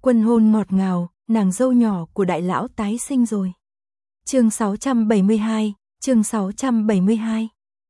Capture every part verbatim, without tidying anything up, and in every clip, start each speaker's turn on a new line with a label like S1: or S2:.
S1: Quân hôn ngọt ngào, nàng dâu nhỏ của đại lão tái sinh rồi. Chương sáu trăm bảy mươi hai, chương sáu trăm bảy mươi hai.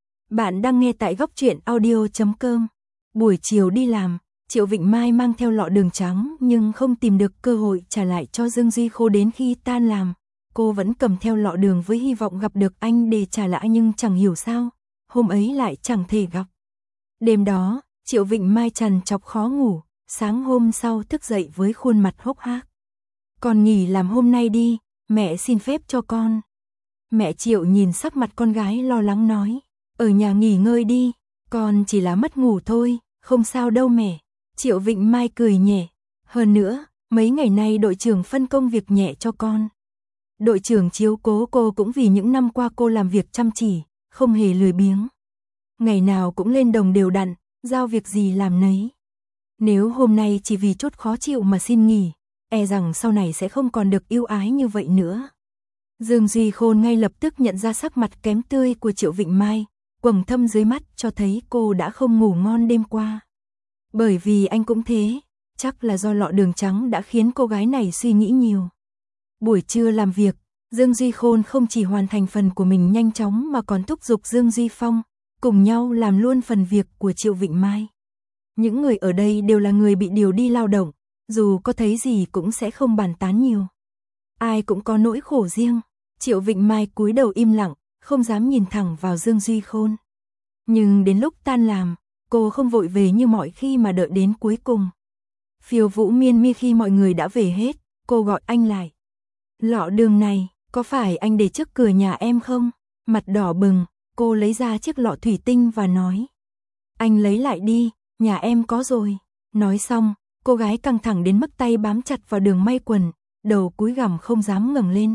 S1: Bạn đang nghe tại góc truyện audio chấm com. Buổi chiều đi làm, Triệu Vịnh Mai mang theo lọ đường trắng nhưng không tìm được cơ hội trả lại cho Dương Duy Khôn đến khi tan làm. Cô vẫn cầm theo lọ đường với hy vọng gặp được anh để trả lại nhưng chẳng hiểu sao, hôm ấy lại chẳng thể gặp. Đêm đó, Triệu Vịnh Mai trằn trọc khó ngủ, sáng hôm sau thức dậy với khuôn mặt hốc hác. Con nghỉ làm hôm nay đi, mẹ xin phép cho con. Mẹ Triệu nhìn sắc mặt con gái lo lắng nói, ở nhà nghỉ ngơi đi, con chỉ là mất ngủ thôi, không sao đâu mẹ. Triệu Vịnh Mai cười nhẹ, hơn nữa, mấy ngày nay đội trưởng phân công việc nhẹ cho con. Đội trưởng chiếu cố cô cũng vì những năm qua cô làm việc chăm chỉ, không hề lười biếng. Ngày nào cũng lên đồng đều đặn, giao việc gì làm nấy. Nếu hôm nay chỉ vì chút khó chịu mà xin nghỉ, e rằng sau này sẽ không còn được yêu ái như vậy nữa. Dương Duy Khôn ngay lập tức nhận ra sắc mặt kém tươi của Triệu Vịnh Mai, quầng thâm dưới mắt cho thấy cô đã không ngủ ngon đêm qua. Bởi vì anh cũng thế, chắc là do lọ đường trắng đã khiến cô gái này suy nghĩ nhiều. Buổi trưa làm việc, Dương Duy Khôn không chỉ hoàn thành phần của mình nhanh chóng mà còn thúc giục Dương Duy Phong, cùng nhau làm luôn phần việc của Triệu Vịnh Mai. Những người ở đây đều là người bị điều đi lao động, dù có thấy gì cũng sẽ không bàn tán nhiều. Ai cũng có nỗi khổ riêng, Triệu Vịnh Mai cúi đầu im lặng, không dám nhìn thẳng vào Dương Duy Khôn. Nhưng đến lúc tan làm, cô không vội về như mọi khi mà đợi đến cuối cùng. Phiêu Vũ Miên Mi khi mọi người đã về hết, cô gọi anh lại. Lọ đường này, có phải anh để trước cửa nhà em không? Mặt đỏ bừng, cô lấy ra chiếc lọ thủy tinh và nói. Anh lấy lại đi, nhà em có rồi. Nói xong, cô gái căng thẳng đến mức tay bám chặt vào đường may quần, đầu cúi gằm không dám ngẩng lên.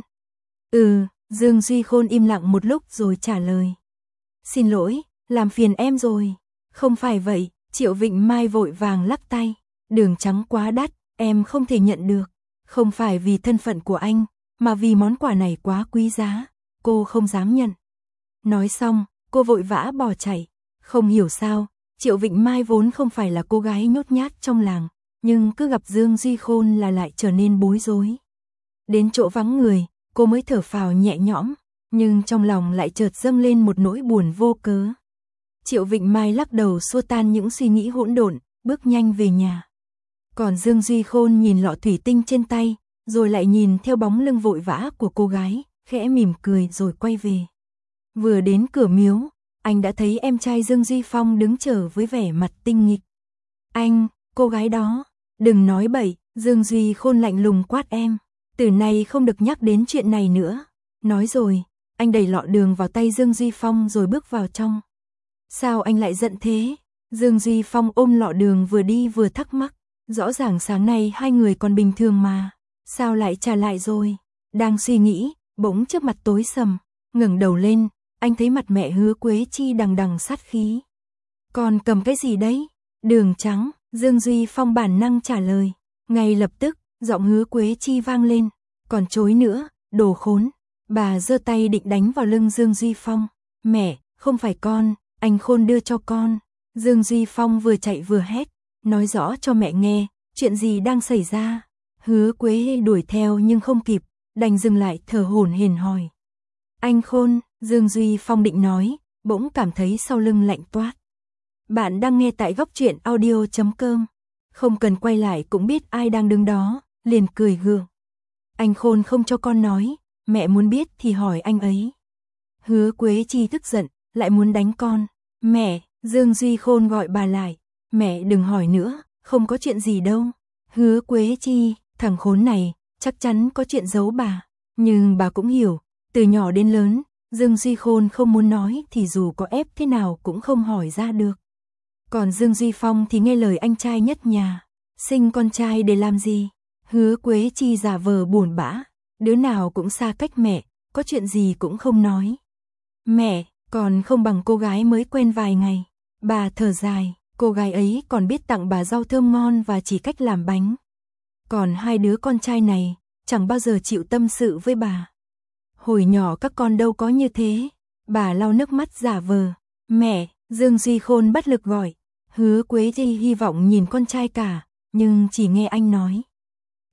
S1: Ừ, Dương Duy Khôn im lặng một lúc rồi trả lời. Xin lỗi, làm phiền em rồi. Không phải vậy, Triệu Vịnh Mai vội vàng lắc tay. Đường trắng quá đắt, em không thể nhận được. Không phải vì thân phận của anh, mà vì món quà này quá quý giá, cô không dám nhận. Nói xong, cô vội vã bỏ chạy. Không hiểu sao, Triệu Vịnh Mai vốn không phải là cô gái nhút nhát trong làng, nhưng cứ gặp Dương Duy Khôn là lại trở nên bối rối. Đến chỗ vắng người, cô mới thở phào nhẹ nhõm, nhưng trong lòng lại chợt dâng lên một nỗi buồn vô cớ. Triệu Vịnh Mai lắc đầu xua tan những suy nghĩ hỗn độn, bước nhanh về nhà. Còn Dương Duy Khôn nhìn lọ thủy tinh trên tay, rồi lại nhìn theo bóng lưng vội vã của cô gái, khẽ mỉm cười rồi quay về. Vừa đến cửa miếu, anh đã thấy em trai Dương Duy Phong đứng chờ với vẻ mặt tinh nghịch. Anh, cô gái đó, đừng nói bậy, Dương Duy Khôn lạnh lùng quát em. Từ nay không được nhắc đến chuyện này nữa. Nói rồi, anh đẩy lọ đường vào tay Dương Duy Phong rồi bước vào trong. Sao anh lại giận thế? Dương Duy Phong ôm lọ đường vừa đi vừa thắc mắc. Rõ ràng sáng nay hai người còn bình thường mà. Sao lại trả lại rồi? Đang suy nghĩ, bỗng trước mặt tối sầm. Ngẩng đầu lên, anh thấy mặt mẹ Hứa Quế Chi đằng đằng sát khí. Còn cầm cái gì đấy? Đường trắng, Dương Duy Phong bản năng trả lời. Ngay lập tức, giọng Hứa Quế Chi vang lên. Còn chối nữa, đồ khốn. Bà giơ tay định đánh vào lưng Dương Duy Phong. Mẹ, không phải con, anh Khôn đưa cho con. Dương Duy Phong vừa chạy vừa hét, nói rõ cho mẹ nghe, chuyện gì đang xảy ra. Hứa Quế đuổi theo nhưng không kịp, đành dừng lại thở hổn hển hỏi. Anh Khôn, Dương Duy Phong định nói, bỗng cảm thấy sau lưng lạnh toát. Bạn đang nghe tại góc truyện audio chấm com. Không cần quay lại cũng biết ai đang đứng đó, liền cười gượng. Anh Khôn không cho con nói, mẹ muốn biết thì hỏi anh ấy. Hứa Quế Chi tức giận, lại muốn đánh con. Mẹ, Dương Duy Khôn gọi bà lại. Mẹ đừng hỏi nữa, không có chuyện gì đâu. Hứa Quế Chi, thằng khốn này, chắc chắn có chuyện giấu bà. Nhưng bà cũng hiểu, từ nhỏ đến lớn, Dương Duy Khôn không muốn nói thì dù có ép thế nào cũng không hỏi ra được. Còn Dương Duy Phong thì nghe lời anh trai nhất nhà. Sinh con trai để làm gì? Hứa Quế Chi giả vờ buồn bã. Đứa nào cũng xa cách mẹ, có chuyện gì cũng không nói. Mẹ, còn không bằng cô gái mới quen vài ngày. Bà thở dài, cô gái ấy còn biết tặng bà rau thơm ngon và chỉ cách làm bánh. Còn hai đứa con trai này, chẳng bao giờ chịu tâm sự với bà. Hồi nhỏ các con đâu có như thế. Bà lau nước mắt giả vờ. Mẹ, Dương Duy Khôn bất lực gọi. Hứa Quế Chi hy vọng nhìn con trai cả, nhưng chỉ nghe anh nói.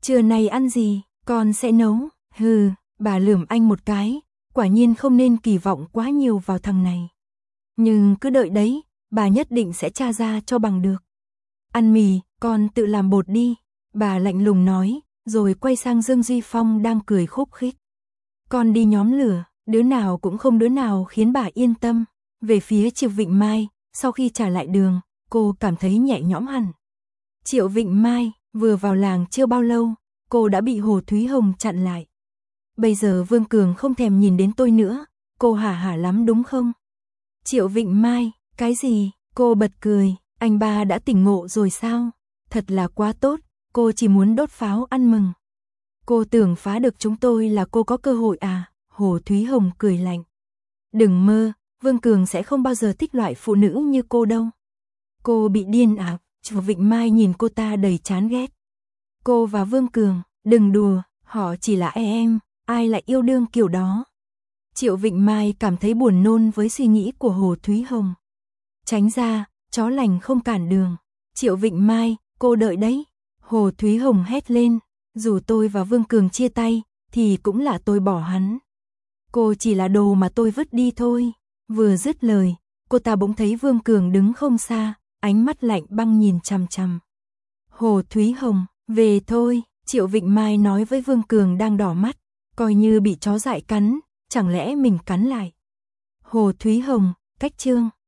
S1: Trưa nay ăn gì, con sẽ nấu. Hừ, bà lườm anh một cái, quả nhiên không nên kỳ vọng quá nhiều vào thằng này. Nhưng cứ đợi đấy, bà nhất định sẽ tra ra cho bằng được. Ăn mì, con tự làm bột đi, bà lạnh lùng nói, rồi quay sang Dương Duy Phong đang cười khúc khích. Con đi nhóm lửa, đứa nào cũng không đứa nào khiến bà yên tâm. Về phía Triệu Vịnh Mai, sau khi trả lại đường, cô cảm thấy nhẹ nhõm hẳn. Triệu Vịnh Mai vừa vào làng chưa bao lâu, cô đã bị Hồ Thúy Hồng chặn lại. Bây giờ Vương Cường không thèm nhìn đến tôi nữa, cô hả hả lắm đúng không? Triệu Vịnh Mai, cái gì? Cô bật cười, anh ba đã tỉnh ngộ rồi sao? Thật là quá tốt, cô chỉ muốn đốt pháo ăn mừng. Cô tưởng phá được chúng tôi là cô có cơ hội à? Hồ Thúy Hồng cười lạnh. Đừng mơ, Vương Cường sẽ không bao giờ thích loại phụ nữ như cô đâu. Cô bị điên à? Triệu Vịnh Mai nhìn cô ta đầy chán ghét. Cô và Vương Cường, đừng đùa, họ chỉ là em, ai lại yêu đương kiểu đó. Triệu Vịnh Mai cảm thấy buồn nôn với suy nghĩ của Hồ Thúy Hồng. Tránh ra, chó lành không cản đường. Triệu Vịnh Mai, cô đợi đấy. Hồ Thúy Hồng hét lên, dù tôi và Vương Cường chia tay, thì cũng là tôi bỏ hắn. Cô chỉ là đồ mà tôi vứt đi thôi. Vừa dứt lời, cô ta bỗng thấy Vương Cường đứng không xa, ánh mắt lạnh băng nhìn chằm chằm. Hồ Thúy Hồng, về thôi, Triệu Vịnh Mai nói với Vương Cường đang đỏ mắt, coi như bị chó dại cắn, chẳng lẽ mình cắn lại. Hồ Thúy Hồng, cách chương.